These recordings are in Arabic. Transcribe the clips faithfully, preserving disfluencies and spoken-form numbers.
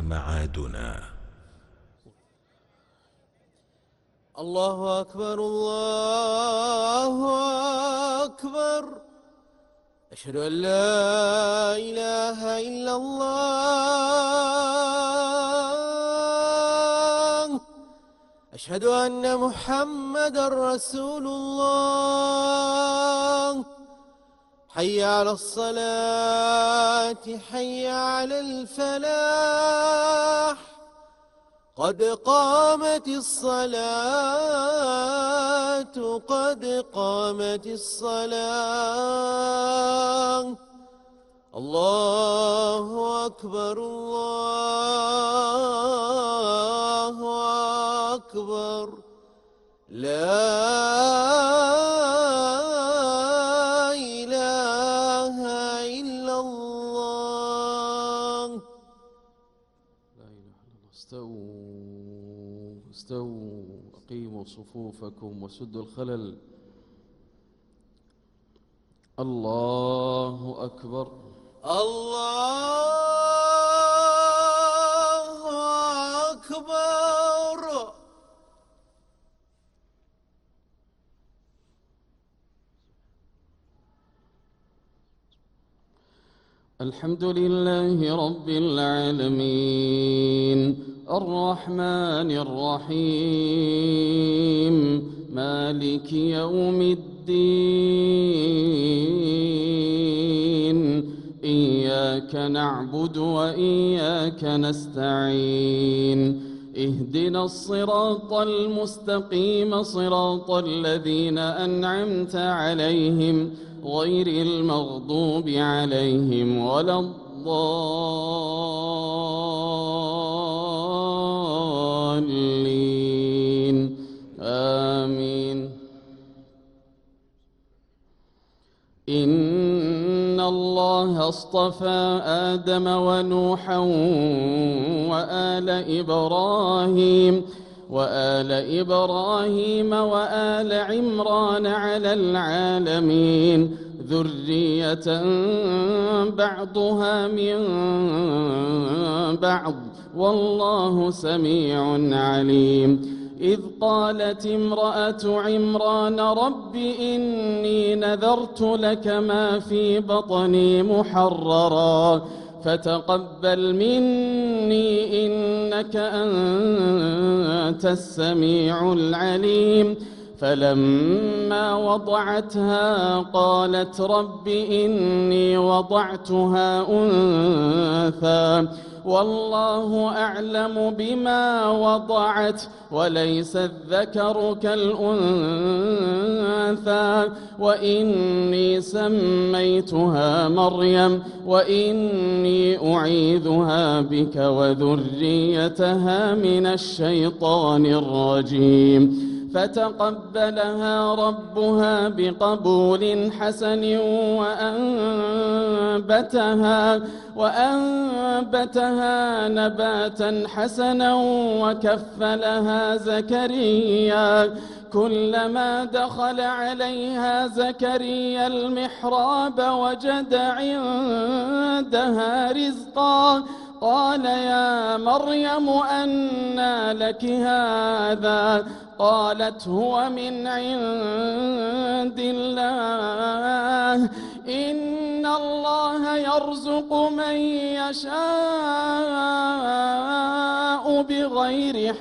معادنا. الله أكبر الله أكبر، أشهد أن لا إله إلا الله، أشهد أن محمدا رسول الله. حي على الصلاة حي على الفلاح، قد قامت الصلاة قد قامت الصلاة. الله أكبر الله أكبر، لا إله إلا الله. لا إله إلا الله. استووا استووا أقيموا صفوفكم وسدوا الخلل. الله أكبر الله أكبر. الحمد لله رب العالمين، الرحمن الرحيم، مالك يوم الدين. إياك نعبد وإياك نستعين، اهدنا الصراط المستقيم، صراط الذين أنعمت عليهم غير المغضوب عليهم ولا الضالين، آمين. إن الله اصطفى آدم ونوحا وآل إبراهيم وآل إبراهيم وآل عمران على العالمين، ذرية بعضها من بعض، والله سميع عليم. إذ قالت امرأة عمران رب إني نذرت لك ما في بطني محررا فتقبل مني إنك أنت السميع العليم. فلما وضعتها قالت رب إني وضعتها أنثى والله أعلم بما وضعت وليس الذكر كالأنثى وإني سميتها مريم وإني أعيذها بك وذريتها من الشيطان الرجيم. فتقبلها ربها بقبول حسن وأنبتها وأنبتها نباتا حسنا وكفلها زكريا. كلما دخل عليها زكريا المحراب وجد عندها رزقا قال يا مريم أنى لك هذا؟ قالت هو من عند الله إن الله يرزق من يشاء بغير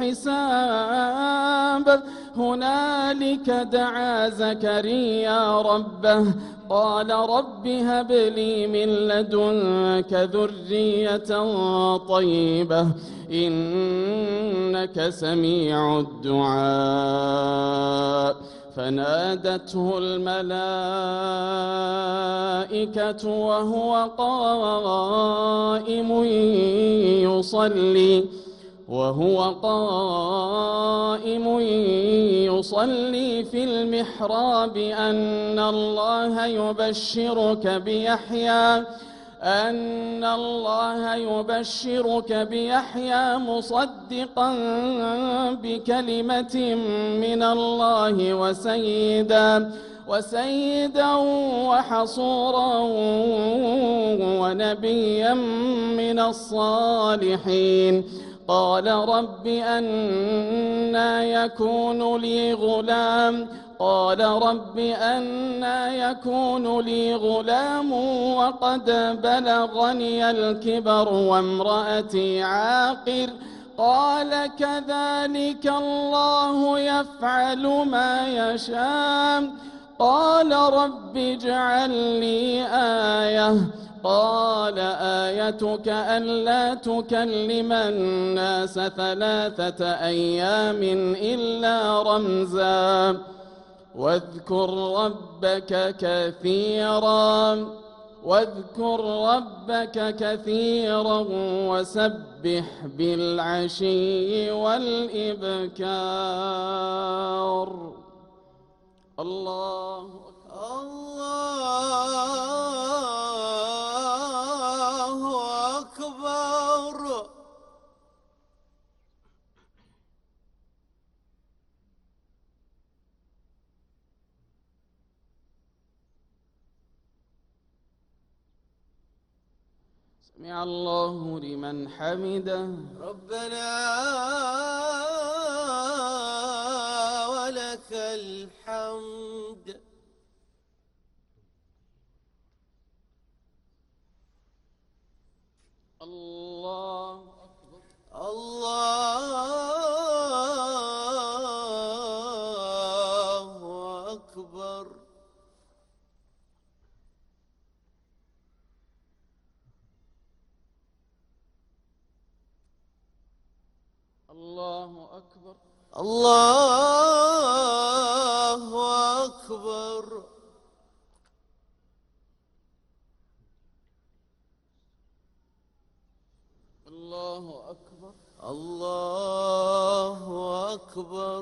حساب. هنالك دعا زكريا ربه قال رب هب لي من لدنك ذرية طيبة إنك سميع الدعاء. فنادته الملائكة وهو قائم يصلي وهو قائم يصلي في المحراب أن الله يبشرك بيحيى أن الله يبشرك بيحيى مصدقا بكلمة من الله وسيدا وسيدا وحصورا ونبيا من الصالحين. قال رب أنى يكون لي غلام قال رب أنى يكون لي غلام وقد بلغني الكبر وامرأتي عاقر. قال كذلك الله يفعل ما يشاء. قال رب اجعل لي آية. قال آيتك ألا تكلم الناس ثلاثة أيام إلا رمزا واذكر ربك كثيرا واذكر ربك كثيرا وسبح بالعشي والإبكار. الله الله أكبر. سمع الله لمن حمده. ربنا ولك الحمد. الله أكبر. الله أكبر. الله أكبر. الله أكبر. الله أكبر. الله أكبر.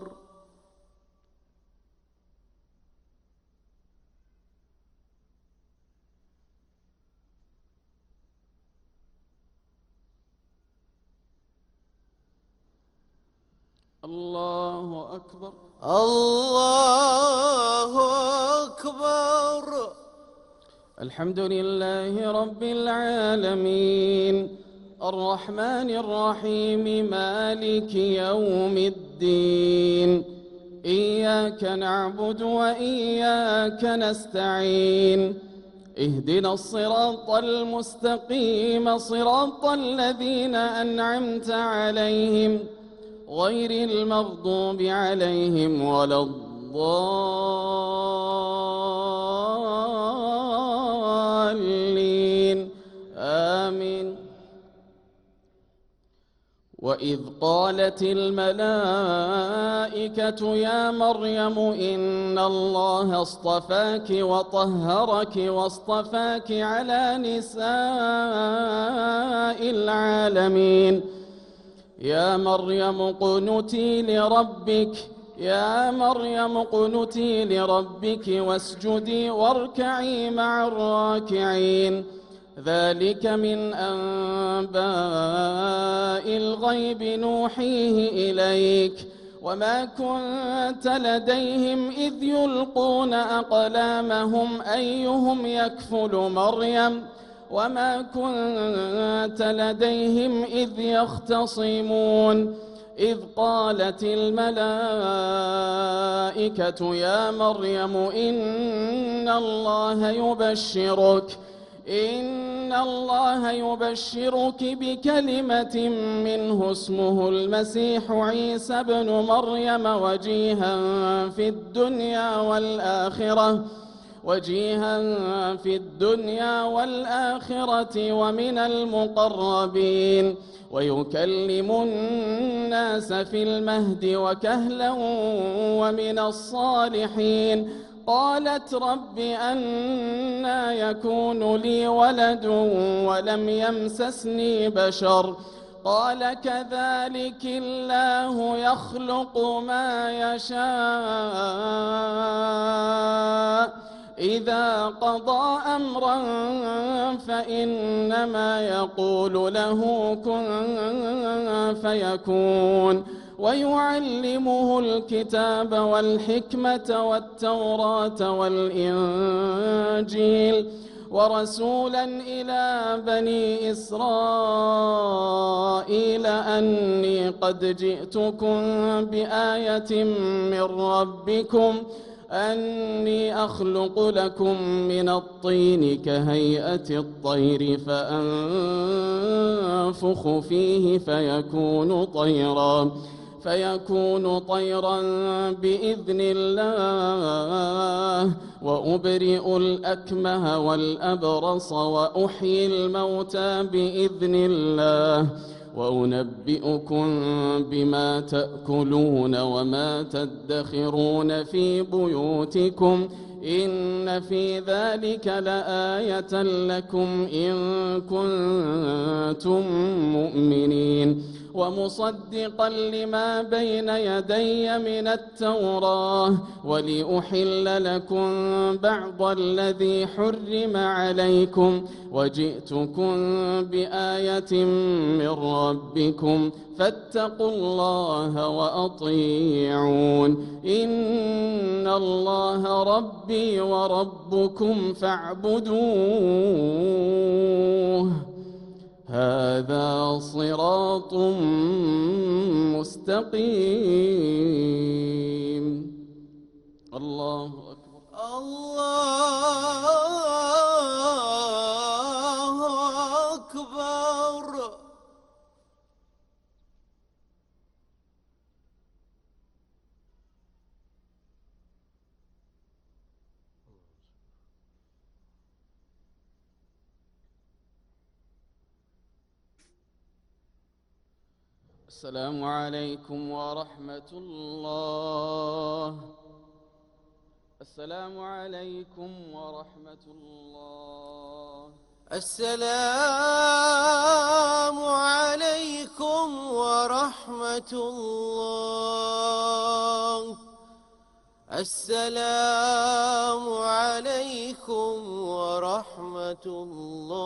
الله أكبر. الله أكبر. الحمد لله رب العالمين الرحمن الرحيم مالك يوم الدين. إياك نعبد وإياك نستعين. اهدنا الصراط المستقيم صراط الذين أنعمت عليهم غير المغضوب عليهم ولا الضالين آمين. وإذ قالت الملائكة يا مريم إن الله اصطفاك وطهرك واصطفاك على نساء العالمين. يا مريم اقنتي لربك يا مريم اقنتي لربك واسجدي واركعي مع الراكعين. ذلك من أنباء الغيب نوحيه إليك وما كنت لديهم إذ يلقون أقلامهم أيهم يكفل مريم وما كنت لديهم إذ يختصمون. إذ قالت الملائكة يا مريم إن الله يبشرك إن الله يبشرك بكلمة منه اسمه المسيح عيسى ابن مريم وجيها في الدنيا والآخرة وجيها في الدنيا والآخرة ومن المقربين ويكلم الناس في المهد وكهلا ومن الصالحين. قالت رب أنى يكون لي ولد ولم يمسسني بشر قال كذلك الله يخلق ما يشاء إذا قضى أمرا فإنما يقول له كن فيكون. ويعلمه الكتاب والحكمة والتوراة والإنجيل ورسولا إلى بني إسرائيل أني قد جئتكم بآية من ربكم أني أخلق لكم من الطين كهيئة الطير فأنفخ فيه فيكون طيرا فيكون طيرا بإذن الله وأبرئ الأكمه والأبرص وأحيي الموتى بإذن الله وأنبئكم بما تأكلون وما تدخرون في بيوتكم إن في ذلك لآية لكم إن كنتم مؤمنين ومصدقا لما بين يدي من التوراة ولأحل لكم بعض الذي حرم عليكم وجئتكم بآية من ربكم فاتقوا الله وأطيعون إن الله ربي وربكم فاعبدوه هذا صراط مستقيم. الله أكبر. الله أكبر. السلام عليكم ورحمة الله. السلام عليكم ورحمة الله. السلام عليكم ورحمة الله. السلام عليكم ورحمة الله.